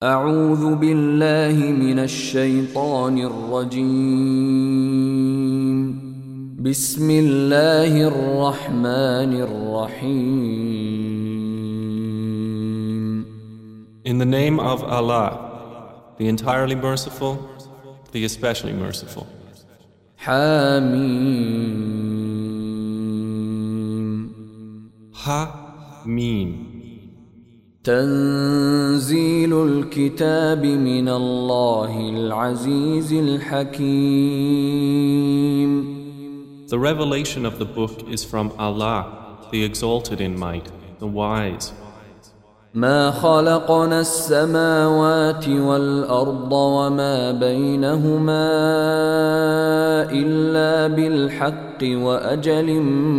أعوذ بالله من الشيطان الرجيم. بسم الله الرحمن الرحيم. In the name of Allah, the entirely merciful, the especially merciful. حميم. Ha-Mim. تنزيل الكتاب من الله العزيز الحكيم. The revelation of the book is from Allah, the exalted in might, the wise. ما خلقنا السماوات والأرض وما بينهما إلا بالحق وأجل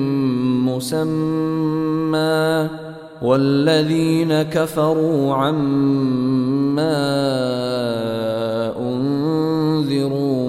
مسمى والذين كفروا عما أنذروا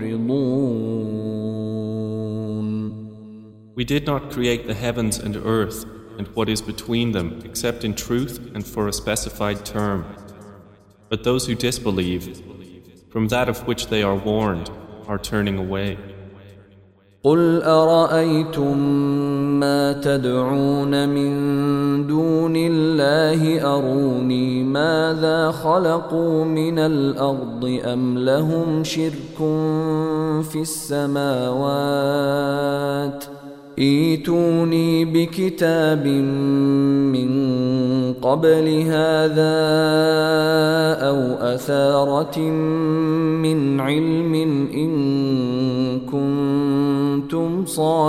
معرضون. We did not create the heavens and earth and what is between them except in truth and for a specified term. But those who disbelieve, from that of which they are warned, are turning away. قل أرأيتم ما تدعون من دون الله أروني ماذا خلقوا من الأرض أم لهم شرك في السماوات ائتوني بكتاب من قبل هذا أو أثارة من علم إن كنتم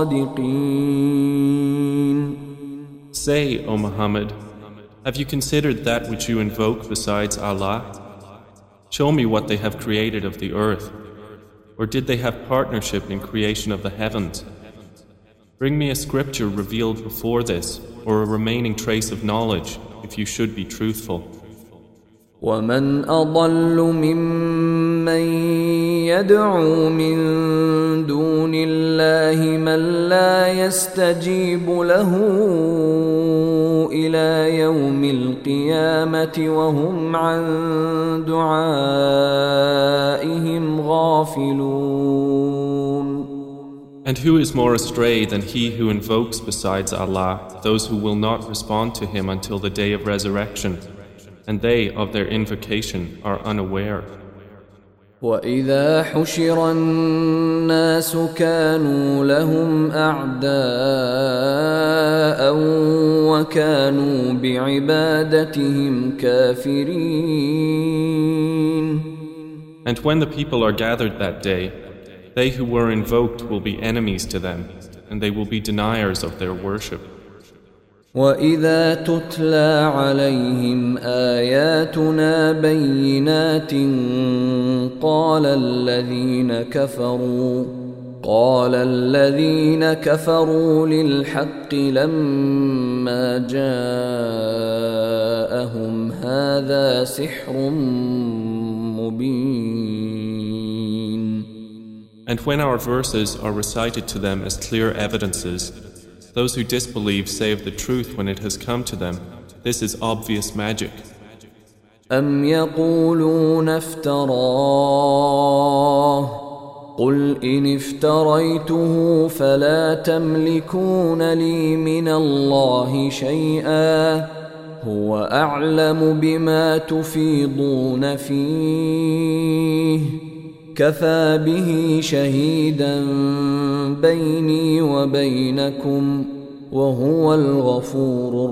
صادقين. Say, O Muhammad, have you considered that which you invoke besides Allah? Show me what they have created of the earth, or did they have partnership in creation of the heavens? Bring me a scripture revealed before this, or a remaining trace of knowledge, if you should be truthful. ومن أضل ممن يدعو من دون الله من لا يستجيب له إلى يوم القيامة وهم عن دعائهم غافلون. And who is more astray than he who invokes besides Allah those who will not respond to him until the day of resurrection, and they of their invocation are unaware. وَإِذَا حُشِرَ النَّاسُ كَانُوا لَهُمْ أَعْدَاءً وَكَانُوا بِعِبَادَتِهِمْ كَافِرِينَ. And when the people are gathered that day, they who were invoked will be enemies to them, and they will be deniers of their worship. وَإِذَا تُتْلَى عَلَيْهِمْ آيَاتُنَا بَيِّنَاتٍ قَالَ الَّذِينَ كَفَرُوا لِلْحَقِّ لَمَّا جَاءَهُمْ هَذَا سِحْرٌ مُبِينٌ. And when our verses are recited to them as clear evidences, those who disbelieve say of the truth when it has come to them, this is obvious magic. أَمْ يَقُولُونَ افْتَرَاهُ قُلْ إِنِ افْتَرَيْتُهُ فَلَا تَمْلِكُونَ لِي مِنَ اللَّهِ شَيْئًا هُوَ أَعْلَمُ بِمَا تُفِيضُونَ فِيهِ كفى به شهيدا بيني وبينكم وهو الغفور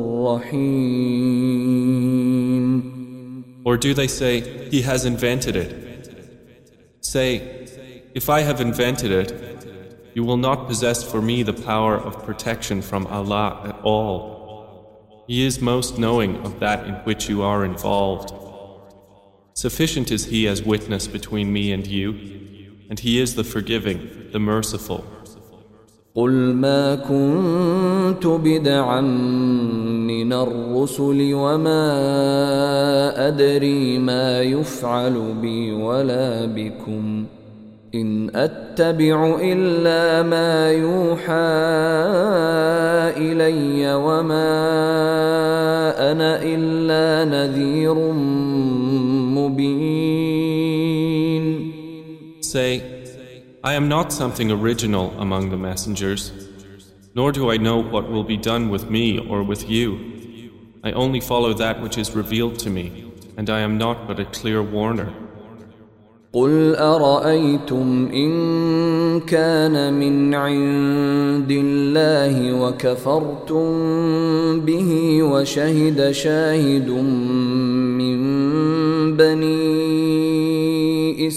الرحيم. Or do they say, he has invented it? Say, if I have invented it, you will not possess for me the power of protection from Allah at all. He is most knowing of that in which you are involved. Sufficient is He as witness between me and you, and He is the forgiving, the merciful. قُلْ مَا كُنْتُ بِدْعًا مِّنَ الرُّسُلِ وَمَا أَدْرِي مَا يُفْعَلُ بِي وَلَا بِكُمْ إِنْ أَتَّبِعُ إِلَّا مَا يُوحَى إِلَيَّ وَمَا أَنَا إِلَّا نَذِيرٌ Say, I am not something original among the messengers, nor do I know what will be done with me or with you. I only follow that which is revealed to me, and I am not but a clear warner. قل أرأيتم إن كان من عند الله وكفرتم به وشهد شاهد من بني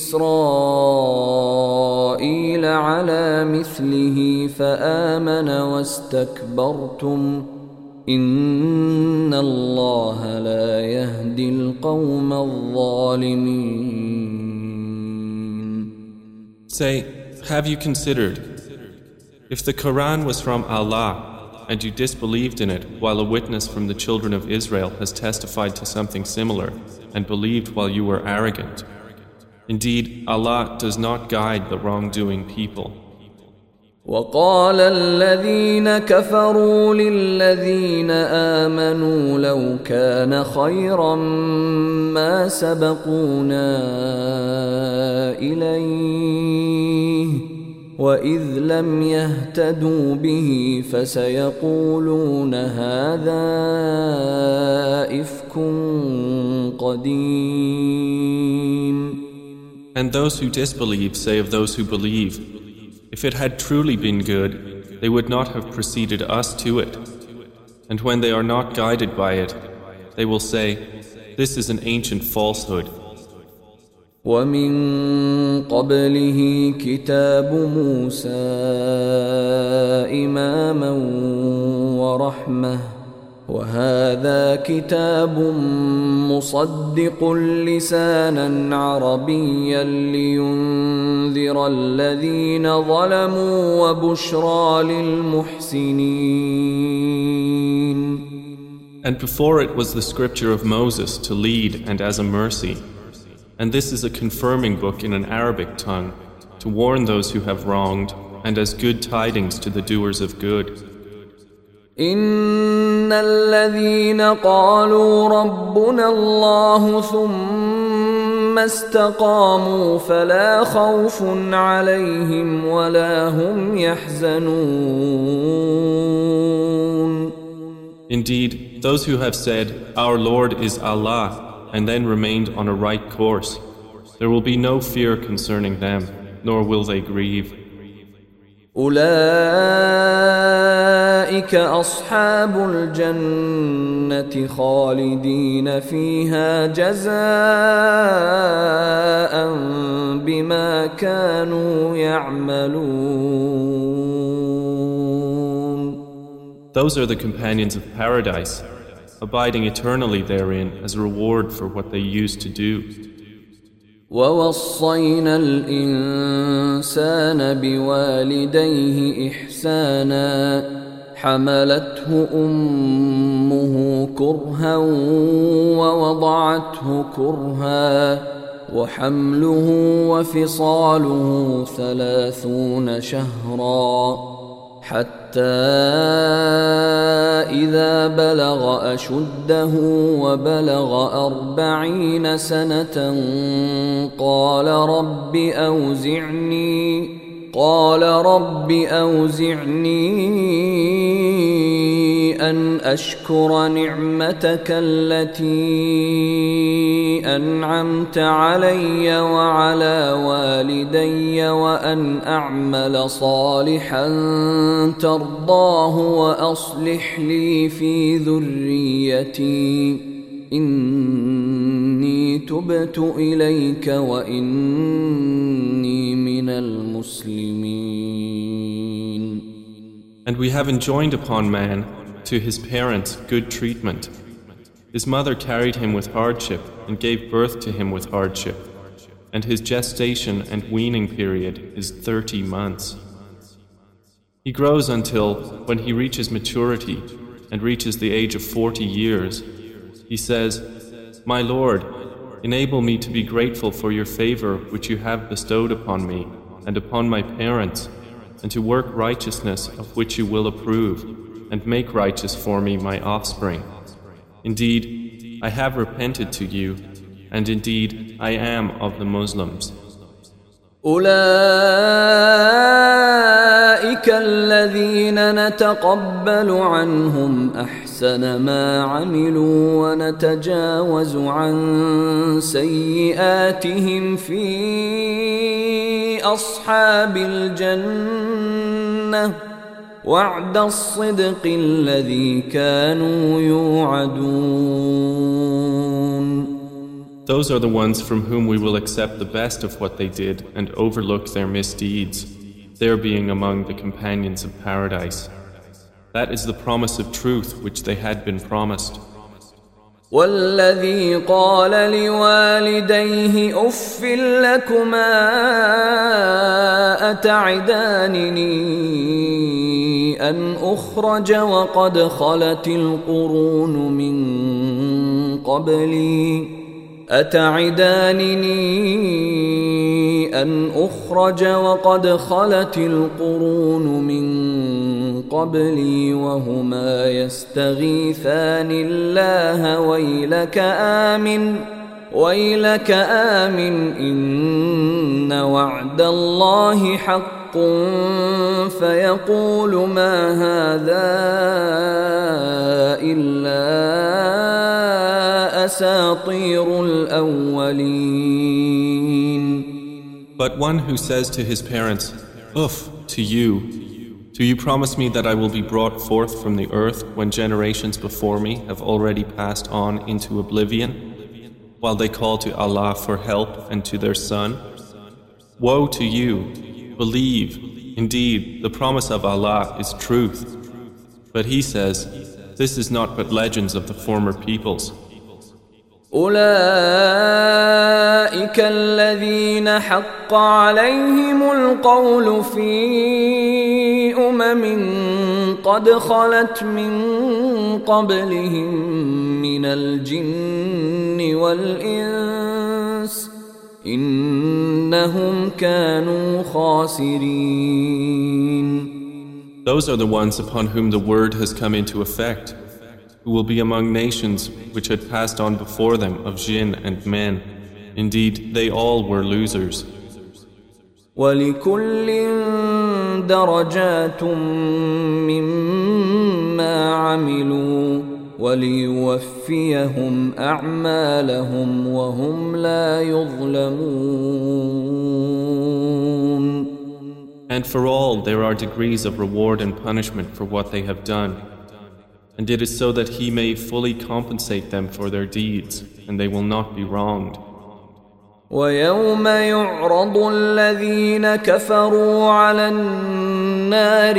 إسرائيل على مثله فآمن واستكبرتم إن الله لا يهدي القوم الظالمين. Say, have you considered, if the Quran was from Allah and you disbelieved in it while a witness from the children of Israel has testified to something similar and believed while you were arrogant? Indeed, Allah does not guide the wrongdoing people. وقال الذين كفروا للذين آمنوا لو كان خيرا ما سبقونا إليه وإذ لم يهتدوا به فسيقولون هذا إفك قديم. And those who disbelieve say of those who believe, if it had truly been good, they would not have preceded us to it. And when they are not guided by it, they will say, this is an ancient falsehood. ومن قبله كتاب موسى إماما ورحمة وهذا كتاب مصدق لسانا عربيا لينذر الذين ظلموا وبشرى للمحسنين. And before it was the scripture of Moses to lead and as a mercy. And this is a confirming book in an Arabic tongue to warn those who have wronged and as good tidings to the doers of good. إن الذين قالوا ربنا الله ثم استقاموا فلا خوف عليهم ولا هم يحزنون. Indeed, those who have said, Our Lord is Allah, and then remained on a right course, there will be no fear concerning them, nor will they grieve. أولئك أصحاب الجنة خالدين فيها جزاء بما كانوا يعملون. Those are the companions of paradise, abiding eternally therein as a reward for what they used to do. ووصينا الإنسان بوالديه إحسانا حملته أمه كرها ووضعته كرها وحمله وفصاله 30 شهرا حتى إذا بلغ أشده وبلغ 40 سنة قال رب أوزعني أن أشكر نعمتك التي أنعمت علي وعلى والدي وأن أعمل صالحا ترضاه وأصلح لي في ذريتي إني تبت إليك وإني من المسلمين. And we have enjoined upon man to his parents good treatment. His mother carried him with hardship and gave birth to him with hardship, and his gestation and weaning period is 30 months. He grows until, when he reaches maturity and reaches the age of 40 years, he says, My Lord, enable me to be grateful for your favor which you have bestowed upon me and upon my parents, and to work righteousness of which you will approve, and make righteous for me my offspring. Indeed, I have repented to you, and indeed I am of the Muslims. أولئك الذين نتقبل عنهم أحسن ما عملوا ونتجاوز عن سيئاتهم في أصحاب الجنة وعد الصدق الذي كانوا يوعدون. Those are the ones from whom we will accept the best of what they did and overlook their misdeeds, their being among the companions of paradise. That is the promise of truth which they had been promised. والذي قال لوالديه أف لكما أتعدانني أن أخرج وقد خلت القرون من قبلي وهما يستغيثان الله ويلك آمن إن وعد الله حق فيقول ما هذا إلا أساطير الأولين. But one who says to his parents, Uff, to you, do you promise me that I will be brought forth from the earth when generations before me have already passed on into oblivion, while they call to Allah for help and to their son? Woe to you! Believe, indeed, the promise of Allah is truth. But he says, this is not but legends of the former peoples. أولئك الذين حق عليهم القول في قد خلت من قبلهم من الجن والإنس إنهم كانوا خاسرين. Those are the ones upon whom the word has come into effect, who will be among nations which had passed on before them of jinn and men. Indeed, they all were losers. وَلِكُلٍّ دَرَجَاتٌ مِّمَّا عَمِلُوا وَلِيُوَفِّيَهُمْ أَعْمَالَهُمْ وَهُمْ لَا يُظْلَمُونَ. And for all there are degrees of reward and punishment for what they have done. And it is so that He may fully compensate them for their deeds, and they will not be wronged. وَيَوْمَ يُعْرَضُ الَّذِينَ كَفَرُوا عَلَى النَّارِ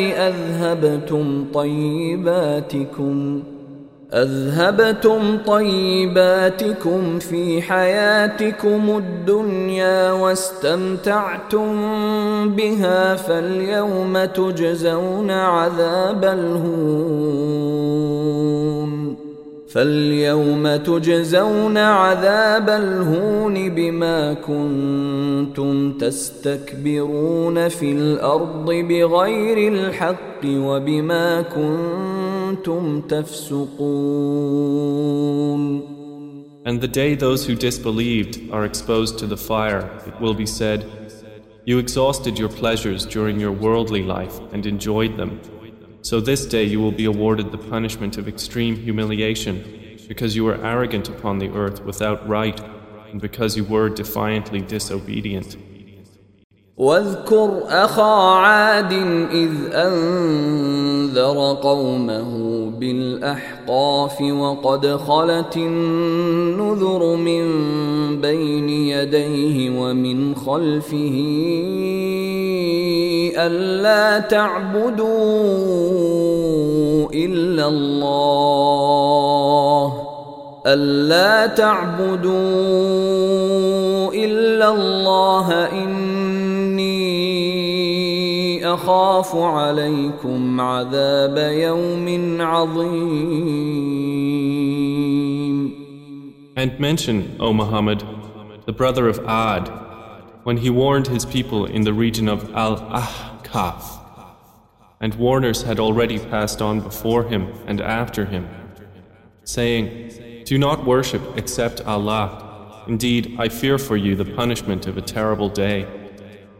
أذهبتم طيباتكم في حياتكم الدنيا واستمتعتم بها فاليوم تجزون عذاب الهون بما كنتم تستكبرون في الأرض بغير الحق وبما كنتم تفسقون. And the day those who disbelieved are exposed to the fire, it will be said, You exhausted your pleasures during your worldly life and enjoyed them. So this day you will be awarded the punishment of extreme humiliation because you were arrogant upon the earth without right and because you were defiantly disobedient. واذكر أخا عاد إذ أنذر قومه بالأحقاف وقد خلت النذر من بين يديه ومن خلفه ألا تعبدوا إلا الله إني أخاف عليكم عذاب يوم عظيم. And mention, O Muhammad, the brother of Ad, when he warned his people in the region of Al-Ahqaf, and warners had already passed on before him and after him, saying, Do not worship except Allah. Indeed, I fear for you the punishment of a terrible day.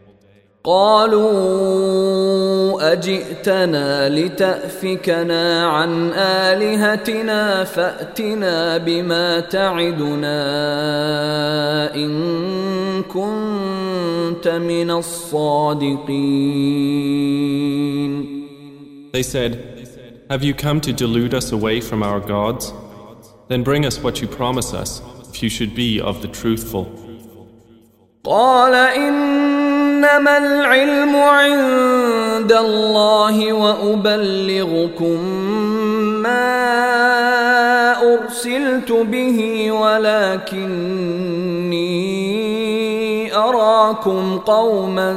قالوا أجئتنا لتأفكنا عن آلهتنا فأتنا بما تعدنا إن كنت من الصادقين. They said, "Have you come to delude us away from our gods? Then bring us what you promise us, if you should be of the truthful." قال إنما العلم عند الله وأبلغكم ما أرسلت به ولكني أراكم قوما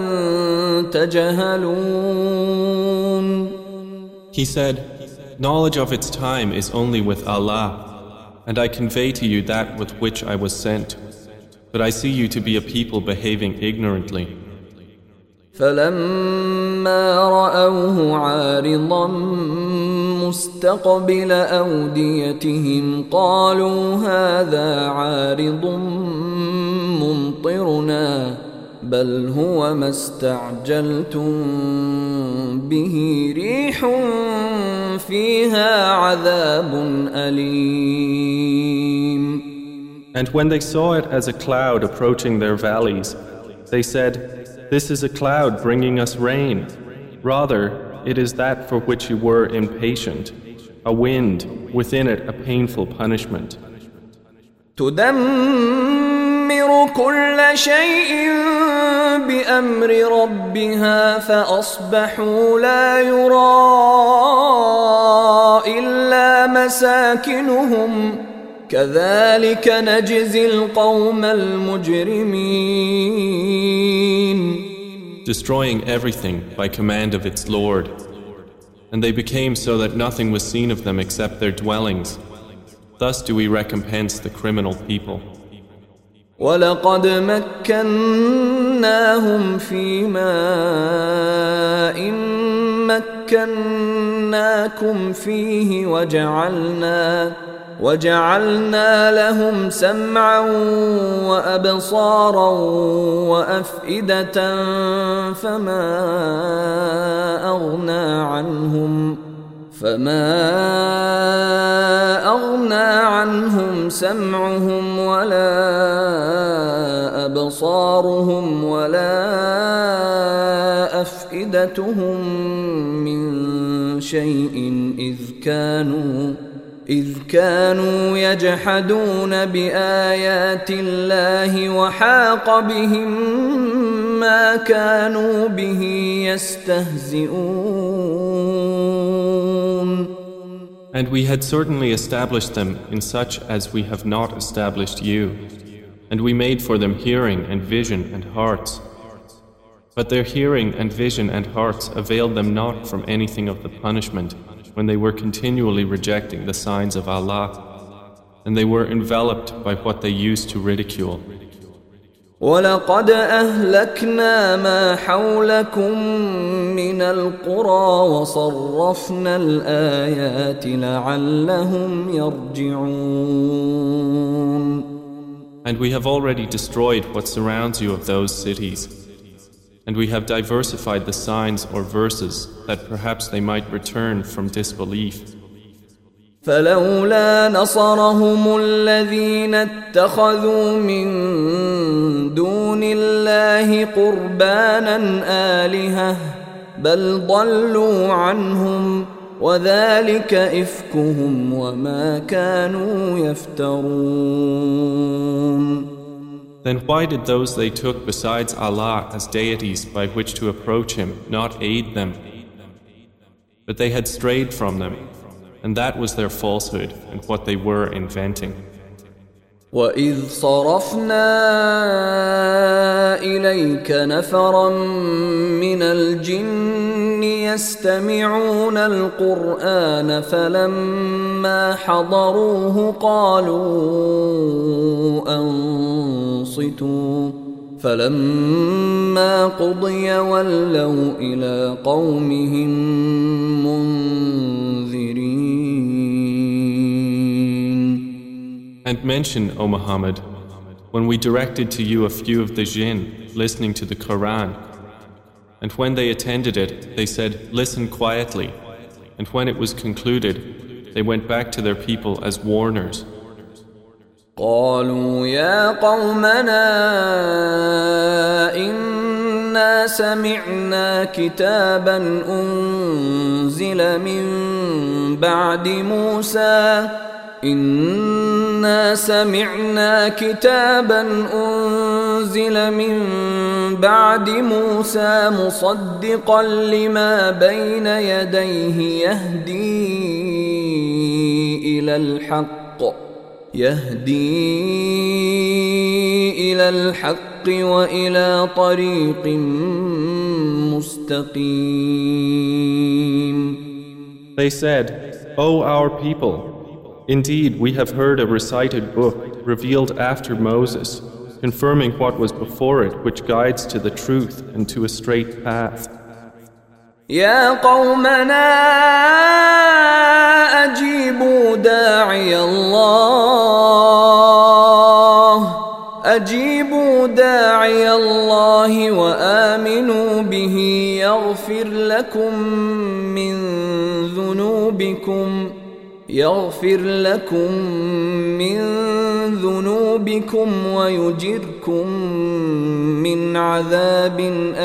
تجهلون. He said, "Knowledge of its time is only with Allah, and I convey to you that with which I was sent. But I see you to be a people behaving ignorantly." فلما رأوه عارضا مستقبل أوديتهم قالوا هذا عارض ممطرنا بل هو ما استعجلتم به ريح فيها عذاب أليم. And when they saw it as a cloud approaching their valleys, they said, "This is a cloud bringing us rain. Rather, it is that for which you were impatient, a wind, within it a painful punishment." تدمر كل شيء بأمر ربها فأصبحوا لا يرى إلا مساكنهم كذلك نجزي القوم المجرمين. Destroying everything by command of its Lord. And they became so that nothing was seen of them except their dwellings. Thus do we recompense the criminal people. وَلَقَدْ مَكَّنَّاهُمْ فِي مَاءٍ مَكَّنَّاكُمْ فِيهِ وجعلنا لهم سمعا وأبصارا وأفئدة فما أغنى عنهم سمعهم ولا أبصارهم ولا أفئدتهم من شيء إذ كانوا يجحدون بآيات الله وحاق بهم ما كانوا به يستهزئون. And we had certainly established them in such as we have not established you, and we made for them hearing and vision and hearts. But their hearing and vision and hearts availed them not from anything of the punishment when they were continually rejecting the signs of Allah, and they were enveloped by what they used to ridicule. وَلَقَدْ أَهْلَكْنَا مَا حَوْلَكُمْ مِنَ الْقُرَى وَصَرَّفْنَا الْآيَاتِ لَعَلَّهُمْ يَرْجِعُونَ. And we have already destroyed what surrounds you of those cities. And we have diversified the signs or verses that perhaps they might return from disbelief. فلولا نصرهم الذين اتخذوا من دون الله قربانا آلهة بل ضلوا عنهم وذلك إفكهم وما كانوا يفترون. Then why did those they took besides Allah as deities by which to approach Him not aid them? But they had strayed from them, and that was their falsehood and what they were inventing. وَإِذْ صَرَفْنَا إِلَيْكَ نَفَرًا مِنَ الْجِنِّ يَسْتَمِعُونَ الْقُرْآنَ فَلَمَّا حَضَرُوهُ قَالُوا أَنصِتُوا فَلَمَّا قُضِيَ وَلَّوْا إِلَى قَوْمِهِمْ مُنذِرِينَ. And mention, O Muhammad, when we directed to you a few of the jinn listening to the Quran, And when they attended it, they said, "Listen quietly." And when it was concluded, they went back to their people as warners. قالوا يا قومنا إنا سمعنا كتابا أنزل من بعد موسى مصدقا لما بين يديه يهدي إلى الحق وإلى طريق مستقيم. They said, "O our people, indeed we have heard a recited book revealed after Moses, confirming what was before it, which guides to the truth and to a straight path." يا قومنا أجيبوا داعي الله وآمنوا به يغفر لكم من ذنوبكم ويجركم من عذاب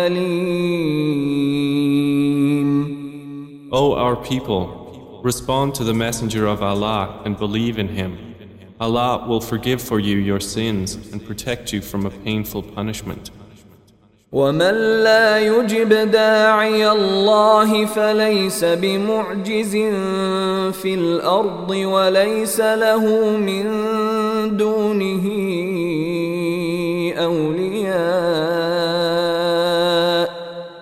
أليم. O our people, respond to the Messenger of Allah and believe in him. Allah will forgive for you your sins and protect you from a painful punishment. ومن لا يجب داعي الله فليس بمعجز في الأرض وليس له من دونه أولياء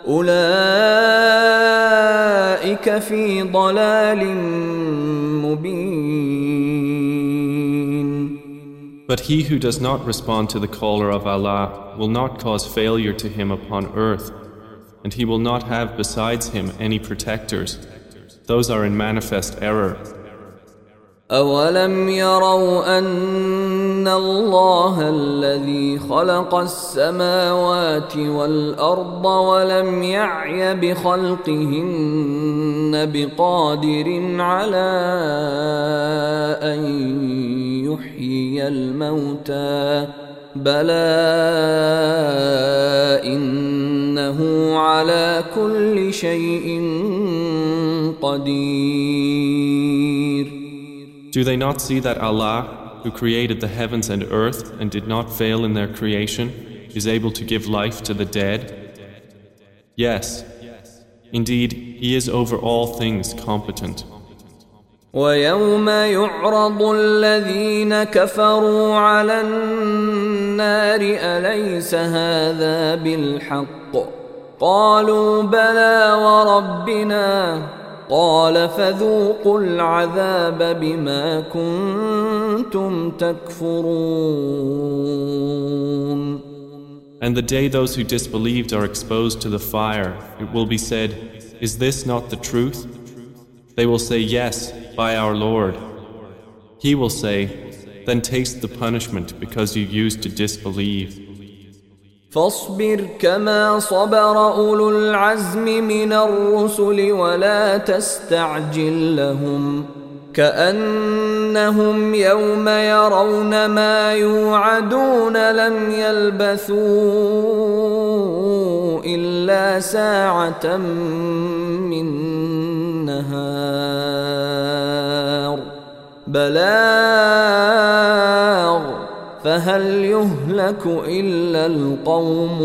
أولئك في ضلال مبين. But he who does not respond to the caller of Allah will not cause failure to him upon earth, and he will not have besides him any protectors. Those are in manifest error. أولم يروا أن الله الذي خلق السماوات والأرض ولم يعي بخلقهن بقادر على أن يحيي الموتى بلى إنه على كل شيء قدير. Do they not see that Allah, who created the heavens and earth and did not fail in their creation, is able to give life to the dead? Yes, indeed, He is over all things competent. ويوم يعرض الذين كفروا على النار أليس هذا بالحق قالوا بلى وربنا قال فذوقوا العذاب بما كنتم تكفرون. And the day those who disbelieved are exposed to the fire, it will be said, "Is this not the truth?" They will say, "Yes, by our Lord." He will say, "Then taste the punishment because you used to disbelieve." فاصبر كما صبر أولو العزم من الرسل ولا تستعجل لهم كأنهم يوم يرون ما يوعدون لم يلبثوا إلا ساعة من نهار بلاغ فهل يهلك إلا القوم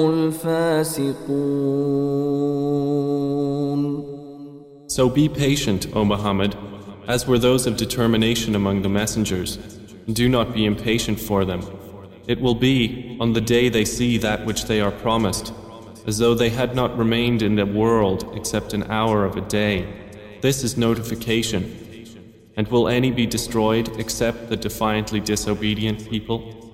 الفاسقون. So be patient, O Muhammad, as were those of determination among the messengers. Do not be impatient for them. It will be, on the day they see that which they are promised, as though they had not remained in the world except an hour of a day. This is notification. And will any be destroyed except the defiantly disobedient people?